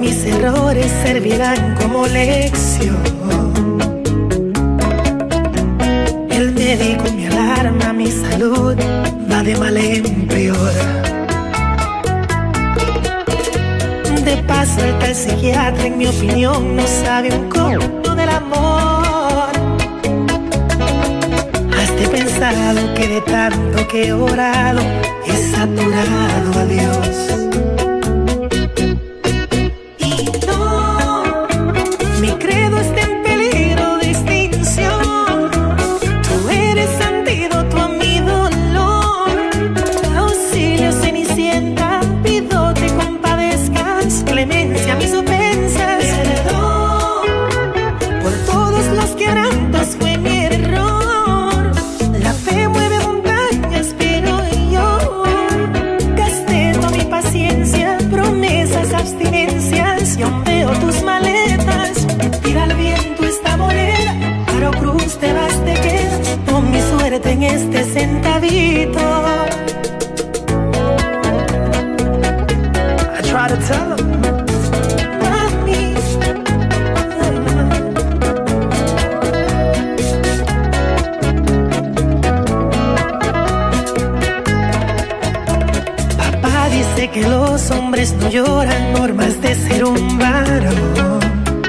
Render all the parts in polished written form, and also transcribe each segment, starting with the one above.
mis errores servirán como lección. El médico me alarma, mi salud va de mal en peor. De paso el tal psiquiatra, en mi opinión, no sabe un coño del amor. ¿Has pensado que de tanto que he orado he saturado a Dios? Y no, mi credo está en peligro de extinción. Tú eres antídoto a mi dolor. Auxilio, Cenicienta, pido te compadezcas. Clemencia a mis ofensas. Perdón por todos los quebrantos, fue mi error. La fe mueve montañas, pero yo gasté toda mi paciencia, promesas, abstinencias. Y aún veo tus maletas. Tira al viento esta bolera, Caro Cruz, te vas, te quedas con mi suerte en este centavito. I try to tell them, mami. Papá dice que los hombres no lloran, normas de ser un varón.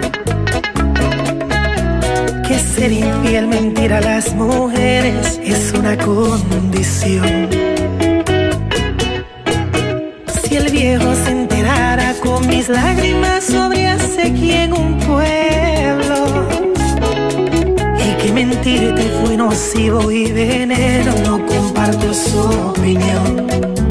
Que ser infiel, mentir a las mujeres es una condición. Si el viejo se enterara, con mis lágrimas sobre sequía en un pueblo. Y que mentirte fue nocivo y veneno, no comparto su opinión.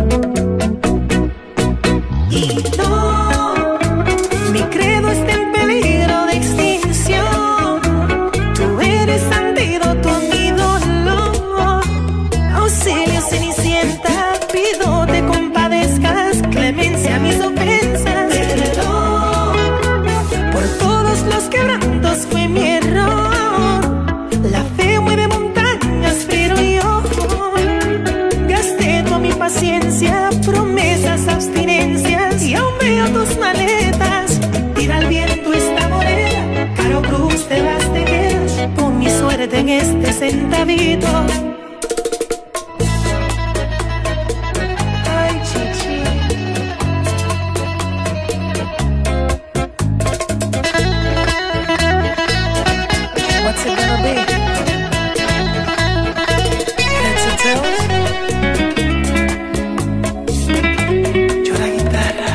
Y no, mi credo está en peligro de extinción. Tú eres antídoto a mi dolor. Auxilio, Cenicienta, pido te compadezcas. Clemencia a mis ofensas. Perdón por todos los quebrantos, fue mi error. La fe mueve montañas, pero yo gasté toda mi paciencia, promesas, abstinencias. Y aún veo tus maletas. Tira al viento esta morena, Caro Cruz, te vas, te quedas con mi suerte en este centavito. Ay, chichi. What's it gonna be? Heads or tails? Llora guitarra.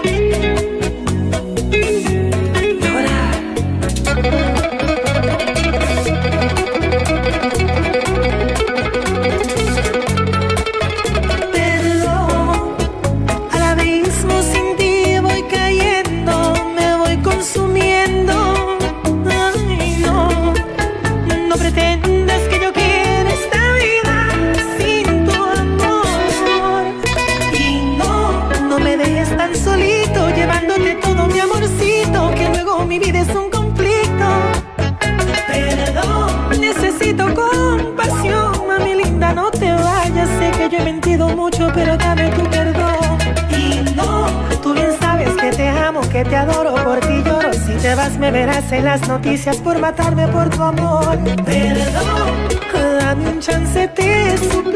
Llora. Perdón, al abismo sin ti voy cayendo, me voy consumiendo. Ay, no, no pretendas que yo quiera esta vida sin tu amor. Y no, no me dejes tan solito, llevándote todo mi amorcito, que luego mi vida es un conflicto. Perdón, necesito compasión, mami linda, no te vayas. Sé que yo he mentido mucho, pero dame tu perdón. Y no, tú bien sabes que te amo, que te adoro, por ti lloro. Si te vas me verás en las noticias por matarme por tu amor. Perdón, dame un chance, te suplico.